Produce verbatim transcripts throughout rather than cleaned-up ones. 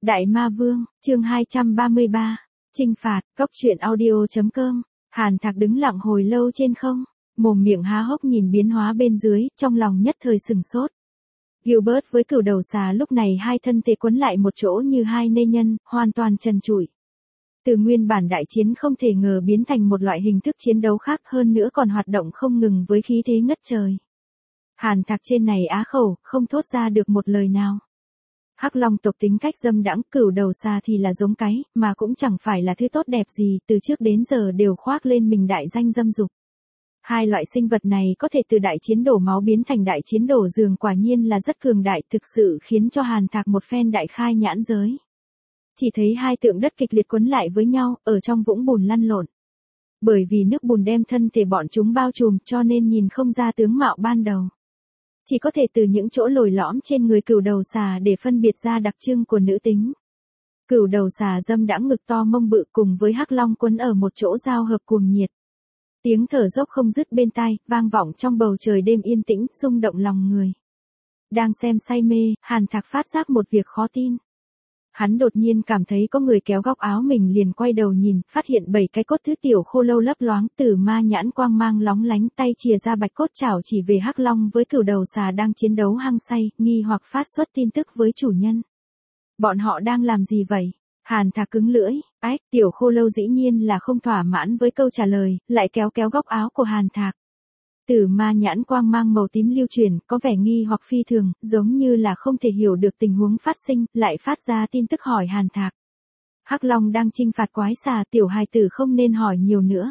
Đại Ma Vương, chương hai trăm ba mươi ba, Trinh phạt, cốc truyện audio.com, Hàn Thạc đứng lặng hồi lâu trên không, mồm miệng há hốc nhìn biến hóa bên dưới, trong lòng nhất thời sừng sốt. Gilbert với cửu đầu xà lúc này hai thân thể quấn lại một chỗ như hai nê nhân, hoàn toàn trần trụi. Từ nguyên bản đại chiến không thể ngờ biến thành một loại hình thức chiến đấu khác hơn nữa còn hoạt động không ngừng với khí thế ngất trời. Hàn Thạc trên này á khẩu, không thốt ra được một lời nào. Hắc Long tộc tính cách dâm đãng, cửu đầu xà thì là giống cái, mà cũng chẳng phải là thứ tốt đẹp gì, từ trước đến giờ đều khoác lên mình đại danh dâm dục. Hai loại sinh vật này có thể từ đại chiến đổ máu biến thành đại chiến đổ giường, quả nhiên là rất cường đại, thực sự khiến cho Hàn Thạc một phen đại khai nhãn giới. Chỉ thấy hai tượng đất kịch liệt quấn lại với nhau, ở trong vũng bùn lăn lộn. Bởi vì nước bùn đem thân thể bọn chúng bao trùm cho nên nhìn không ra tướng mạo ban đầu. Chỉ có thể từ những chỗ lồi lõm trên người cửu đầu xà để phân biệt ra đặc trưng của nữ tính. Cửu đầu xà dâm đãng ngực to mông bự cùng với Hắc Long quấn ở một chỗ giao hợp cuồng nhiệt. Tiếng thở dốc không dứt bên tai, vang vọng trong bầu trời đêm yên tĩnh, rung động lòng người. Đang xem say mê, Hàn Thạc phát giác một việc khó tin. Hắn đột nhiên cảm thấy có người kéo góc áo mình, liền quay đầu nhìn, phát hiện bảy cái cốt thứ tiểu khô lâu lấp loáng, từ ma nhãn quang mang lóng lánh, tay chìa ra bạch cốt chảo chỉ về Hắc Long với cửu đầu xà đang chiến đấu hăng say, nghi hoặc phát xuất tin tức với chủ nhân. Bọn họ đang làm gì vậy? Hàn Thạc cứng lưỡi, ách, tiểu khô lâu dĩ nhiên là không thỏa mãn với câu trả lời, lại kéo kéo góc áo của Hàn Thạc. Từ ma nhãn quang mang màu tím lưu truyền, có vẻ nghi hoặc phi thường, giống như là không thể hiểu được tình huống phát sinh, lại phát ra tin tức hỏi Hàn Thạc. Hắc Long đang chinh phạt quái xà, tiểu hài tử không nên hỏi nhiều nữa.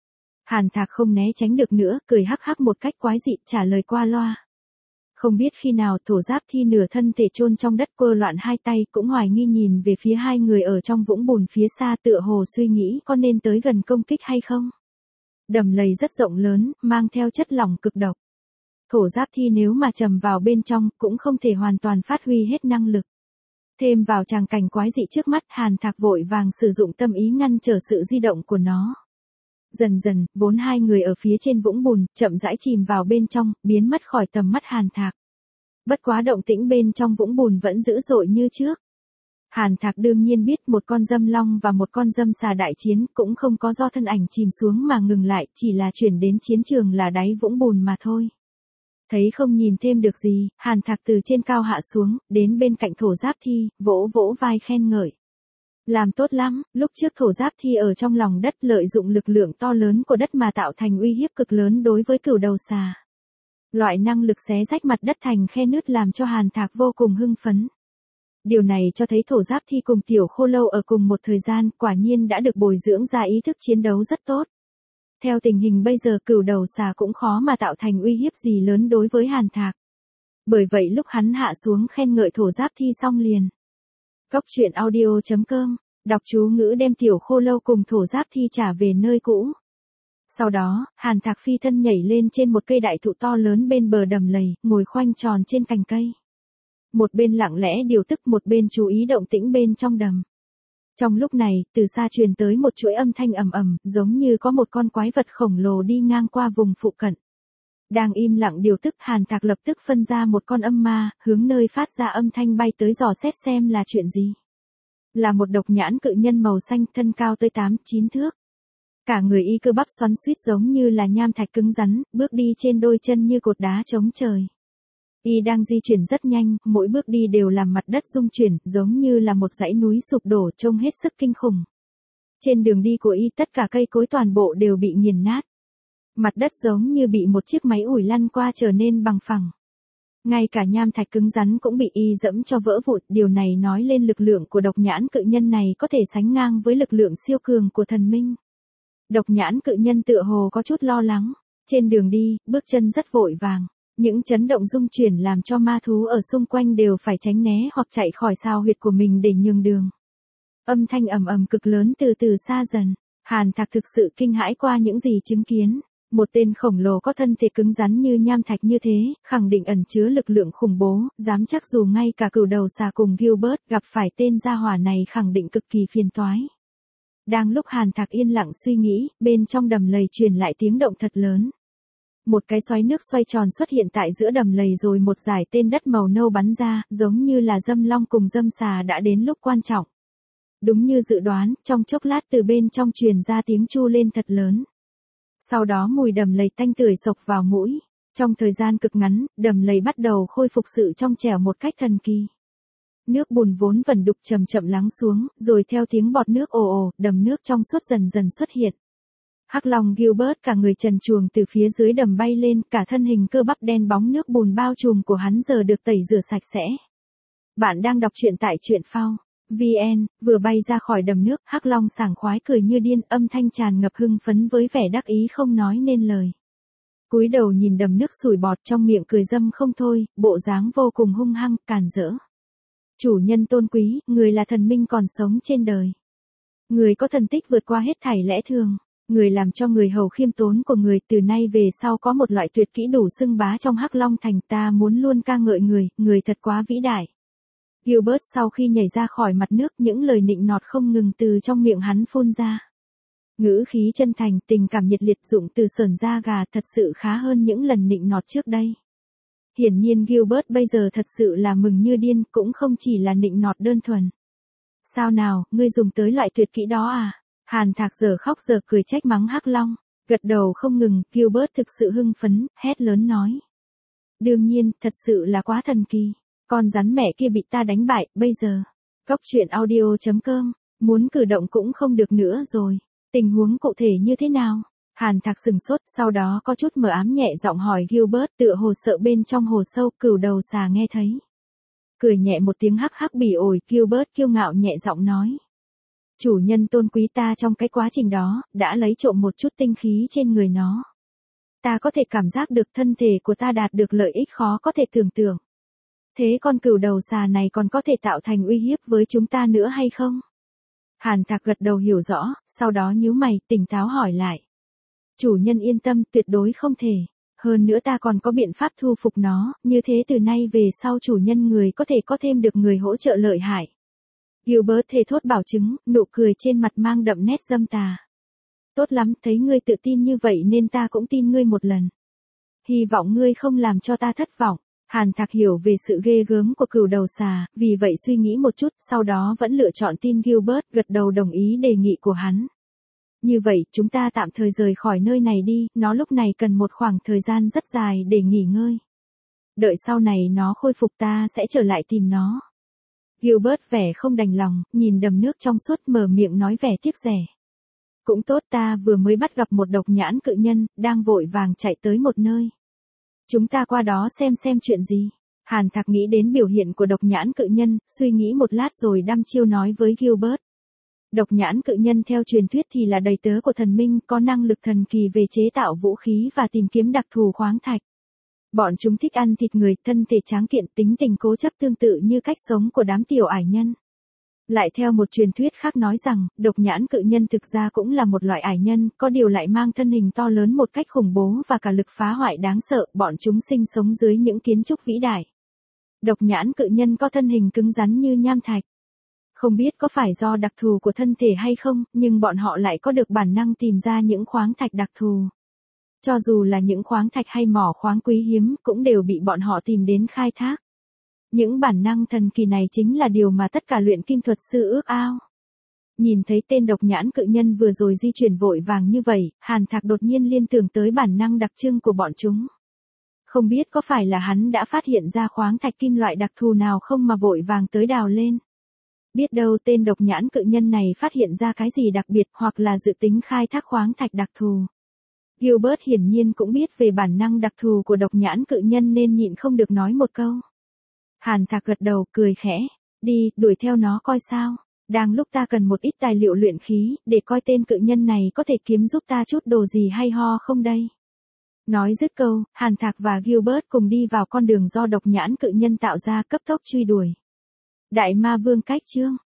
Hàn Thạc không né tránh được nữa, cười hắc hắc một cách quái dị, trả lời qua loa. Không biết khi nào thổ giáp thi nửa thân thể chôn trong đất quơ loạn hai tay, cũng hoài nghi nhìn về phía hai người ở trong vũng bùn phía xa, tựa hồ suy nghĩ có nên tới gần công kích hay không. Đầm lầy rất rộng lớn, mang theo chất lỏng cực độc. Thổ giáp thi nếu mà trầm vào bên trong, cũng không thể hoàn toàn phát huy hết năng lực. Thêm vào tràng cảnh quái dị trước mắt, Hàn Thạc vội vàng sử dụng tâm ý ngăn trở sự di động của nó. Dần dần, vốn hai người ở phía trên vũng bùn, chậm rãi chìm vào bên trong, biến mất khỏi tầm mắt Hàn Thạc. Bất quá động tĩnh bên trong vũng bùn vẫn dữ dội như trước. Hàn Thạc đương nhiên biết một con dâm long và một con dâm xà đại chiến cũng không có do thân ảnh chìm xuống mà ngừng lại, chỉ là chuyển đến chiến trường là đáy vũng bùn mà thôi. Thấy không nhìn thêm được gì, Hàn Thạc từ trên cao hạ xuống, đến bên cạnh thổ giáp thi, vỗ vỗ vai khen ngợi. Làm tốt lắm, lúc trước thổ giáp thi ở trong lòng đất lợi dụng lực lượng to lớn của đất mà tạo thành uy hiếp cực lớn đối với cửu đầu xà. Loại năng lực xé rách mặt đất thành khe nứt làm cho Hàn Thạc vô cùng hưng phấn. Điều này cho thấy thổ giáp thi cùng tiểu khô lâu ở cùng một thời gian, quả nhiên đã được bồi dưỡng ra ý thức chiến đấu rất tốt. Theo tình hình bây giờ cửu đầu xà cũng khó mà tạo thành uy hiếp gì lớn đối với Hàn Thạc. Bởi vậy lúc hắn hạ xuống khen ngợi thổ giáp thi xong liền. Cốc truyện audio.com, đọc chú ngữ đem tiểu khô lâu cùng thổ giáp thi trả về nơi cũ. Sau đó, Hàn Thạc phi thân nhảy lên trên một cây đại thụ to lớn bên bờ đầm lầy, ngồi khoanh tròn trên cành cây. Một bên lặng lẽ điều tức, một bên chú ý động tĩnh bên trong đầm. Trong lúc này, từ xa truyền tới một chuỗi âm thanh ầm ầm, giống như có một con quái vật khổng lồ đi ngang qua vùng phụ cận. Đang im lặng điều tức, Hàn Thạc lập tức phân ra một con âm ma, hướng nơi phát ra âm thanh bay tới dò xét xem là chuyện gì. Là một độc nhãn cự nhân màu xanh, thân cao tới tám chín thước. Cả người y cơ bắp xoắn xuýt giống như là nham thạch cứng rắn, bước đi trên đôi chân như cột đá chống trời. Y đang di chuyển rất nhanh, mỗi bước đi đều làm mặt đất rung chuyển, giống như là một dãy núi sụp đổ, trông hết sức kinh khủng. Trên đường đi của y tất cả cây cối toàn bộ đều bị nghiền nát. Mặt đất giống như bị một chiếc máy ủi lăn qua trở nên bằng phẳng. Ngay cả nham thạch cứng rắn cũng bị y dẫm cho vỡ vụn, điều này nói lên lực lượng của độc nhãn cự nhân này có thể sánh ngang với lực lượng siêu cường của thần minh. Độc nhãn cự nhân tựa hồ có chút lo lắng. Trên đường đi, bước chân rất vội vàng. Những chấn động rung chuyển làm cho ma thú ở xung quanh đều phải tránh né hoặc chạy khỏi sao huyệt của mình để nhường đường. Âm thanh ầm ầm cực lớn từ từ xa dần. Hàn Thạc thực sự kinh hãi qua những gì chứng kiến. Một tên khổng lồ có thân thể cứng rắn như nham thạch như thế, khẳng định ẩn chứa lực lượng khủng bố, dám chắc dù ngay cả cửu đầu xà cùng Gilbert gặp phải tên gia hỏa này khẳng định cực kỳ phiền toái. Đang lúc Hàn Thạc yên lặng suy nghĩ, bên trong đầm lầy truyền lại tiếng động thật lớn. Một cái xoáy nước xoay tròn xuất hiện tại giữa đầm lầy rồi một dải tên đất màu nâu bắn ra, giống như là dâm long cùng dâm xà đã đến lúc quan trọng. Đúng như dự đoán, trong chốc lát từ bên trong truyền ra tiếng chu lên thật lớn. Sau đó mùi đầm lầy tanh tưởi xộc vào mũi. Trong thời gian cực ngắn, đầm lầy bắt đầu khôi phục sự trong trẻo một cách thần kỳ. Nước bùn vốn vẩn đục chậm chậm lắng xuống, rồi theo tiếng bọt nước ồ ồ, đầm nước trong suốt dần dần xuất hiện. Hắc Long Gilbert cả người trần truồng từ phía dưới đầm bay lên, cả thân hình cơ bắp đen bóng nước bùn bao trùm của hắn giờ được tẩy rửa sạch sẽ. Bạn đang đọc truyện tại truyện phao vn, vừa bay ra khỏi đầm nước, Hắc Long sảng khoái cười như điên, âm thanh tràn ngập hưng phấn với vẻ đắc ý không nói nên lời. Cúi đầu nhìn đầm nước sủi bọt trong miệng cười dâm không thôi, bộ dáng vô cùng hung hăng, càn rỡ. Chủ nhân tôn quý, người là thần minh còn sống trên đời. Người có thần tích vượt qua hết thảy lẽ thường. Người làm cho người hầu khiêm tốn của người, từ nay về sau có một loại tuyệt kỹ đủ xưng bá trong Hắc Long thành, ta muốn luôn ca ngợi người, người thật quá vĩ đại. Gilbert sau khi nhảy ra khỏi mặt nước, những lời nịnh nọt không ngừng từ trong miệng hắn phun ra. Ngữ khí chân thành, tình cảm nhiệt liệt, dụng từ sởn da gà, thật sự khá hơn những lần nịnh nọt trước đây. Hiển nhiên Gilbert bây giờ thật sự là mừng như điên, cũng không chỉ là nịnh nọt đơn thuần. Sao nào, ngươi dùng tới loại tuyệt kỹ đó à? Hàn Thạc giờ khóc giờ cười trách mắng Hắc Long, gật đầu không ngừng. Gilbert thực sự hưng phấn, hét lớn nói. Đương nhiên, thật sự là quá thần kỳ. Con rắn mẹ kia bị ta đánh bại, bây giờ. Cóc truyện audio chấm com, muốn cử động cũng không được nữa rồi. Tình huống cụ thể như thế nào? Hàn Thạc sừng sốt, sau đó có chút mờ ám nhẹ giọng hỏi Gilbert, tựa hồ sợ bên trong hồ sâu, cửu đầu xà nghe thấy. Cười nhẹ một tiếng hắc hắc bỉ ổi, Gilbert kiêu ngạo nhẹ giọng nói. Chủ nhân tôn quý, ta trong cái quá trình đó, đã lấy trộm một chút tinh khí trên người nó. Ta có thể cảm giác được thân thể của ta đạt được lợi ích khó có thể tưởng tượng. Thế con cửu đầu xà này còn có thể tạo thành uy hiếp với chúng ta nữa hay không? Hàn Thạc gật đầu hiểu rõ, sau đó nhíu mày, tỉnh táo hỏi lại. Chủ nhân yên tâm, tuyệt đối không thể. Hơn nữa ta còn có biện pháp thu phục nó, như thế từ nay về sau chủ nhân người có thể có thêm được người hỗ trợ lợi hại. Gilbert thề thốt bảo chứng, nụ cười trên mặt mang đậm nét dâm tà. Tốt lắm, thấy ngươi tự tin như vậy nên ta cũng tin ngươi một lần. Hy vọng ngươi không làm cho ta thất vọng. Hàn Thạc hiểu về sự ghê gớm của cửu đầu xà, vì vậy suy nghĩ một chút, sau đó vẫn lựa chọn tin Gilbert, gật đầu đồng ý đề nghị của hắn. Như vậy, chúng ta tạm thời rời khỏi nơi này đi, nó lúc này cần một khoảng thời gian rất dài để nghỉ ngơi. Đợi sau này nó khôi phục ta sẽ trở lại tìm nó. Gilbert vẻ không đành lòng, nhìn đầm nước trong suốt mở miệng nói vẻ tiếc rẻ. Cũng tốt, ta vừa mới bắt gặp một độc nhãn cự nhân, đang vội vàng chạy tới một nơi. Chúng ta qua đó xem xem chuyện gì. Hàn Thạc nghĩ đến biểu hiện của độc nhãn cự nhân, suy nghĩ một lát rồi đăm chiêu nói với Gilbert. Độc nhãn cự nhân theo truyền thuyết thì là đầy tớ của thần minh, có năng lực thần kỳ về chế tạo vũ khí và tìm kiếm đặc thù khoáng thạch. Bọn chúng thích ăn thịt người, thân thể tráng kiện, tính tình cố chấp tương tự như cách sống của đám tiểu ải nhân. Lại theo một truyền thuyết khác nói rằng, độc nhãn cự nhân thực ra cũng là một loại ải nhân, có điều lại mang thân hình to lớn một cách khủng bố và cả lực phá hoại đáng sợ, bọn chúng sinh sống dưới những kiến trúc vĩ đại. Độc nhãn cự nhân có thân hình cứng rắn như nham thạch. Không biết có phải do đặc thù của thân thể hay không, nhưng bọn họ lại có được bản năng tìm ra những khoáng thạch đặc thù. Cho dù là những khoáng thạch hay mỏ khoáng quý hiếm, cũng đều bị bọn họ tìm đến khai thác. Những bản năng thần kỳ này chính là điều mà tất cả luyện kim thuật sư ước ao. Nhìn thấy tên độc nhãn cự nhân vừa rồi di chuyển vội vàng như vậy, Hàn Thạc đột nhiên liên tưởng tới bản năng đặc trưng của bọn chúng. Không biết có phải là hắn đã phát hiện ra khoáng thạch kim loại đặc thù nào không mà vội vàng tới đào lên. Biết đâu tên độc nhãn cự nhân này phát hiện ra cái gì đặc biệt hoặc là dự tính khai thác khoáng thạch đặc thù. Gilbert hiển nhiên cũng biết về bản năng đặc thù của độc nhãn cự nhân nên nhịn không được nói một câu. Hàn Thạc gật đầu, cười khẽ. Đi, đuổi theo nó coi sao. Đang lúc ta cần một ít tài liệu luyện khí, để coi tên cự nhân này có thể kiếm giúp ta chút đồ gì hay ho không đây. Nói dứt câu, Hàn Thạc và Gilbert cùng đi vào con đường do độc nhãn cự nhân tạo ra, cấp tốc truy đuổi. Đại Ma Vương cách chương.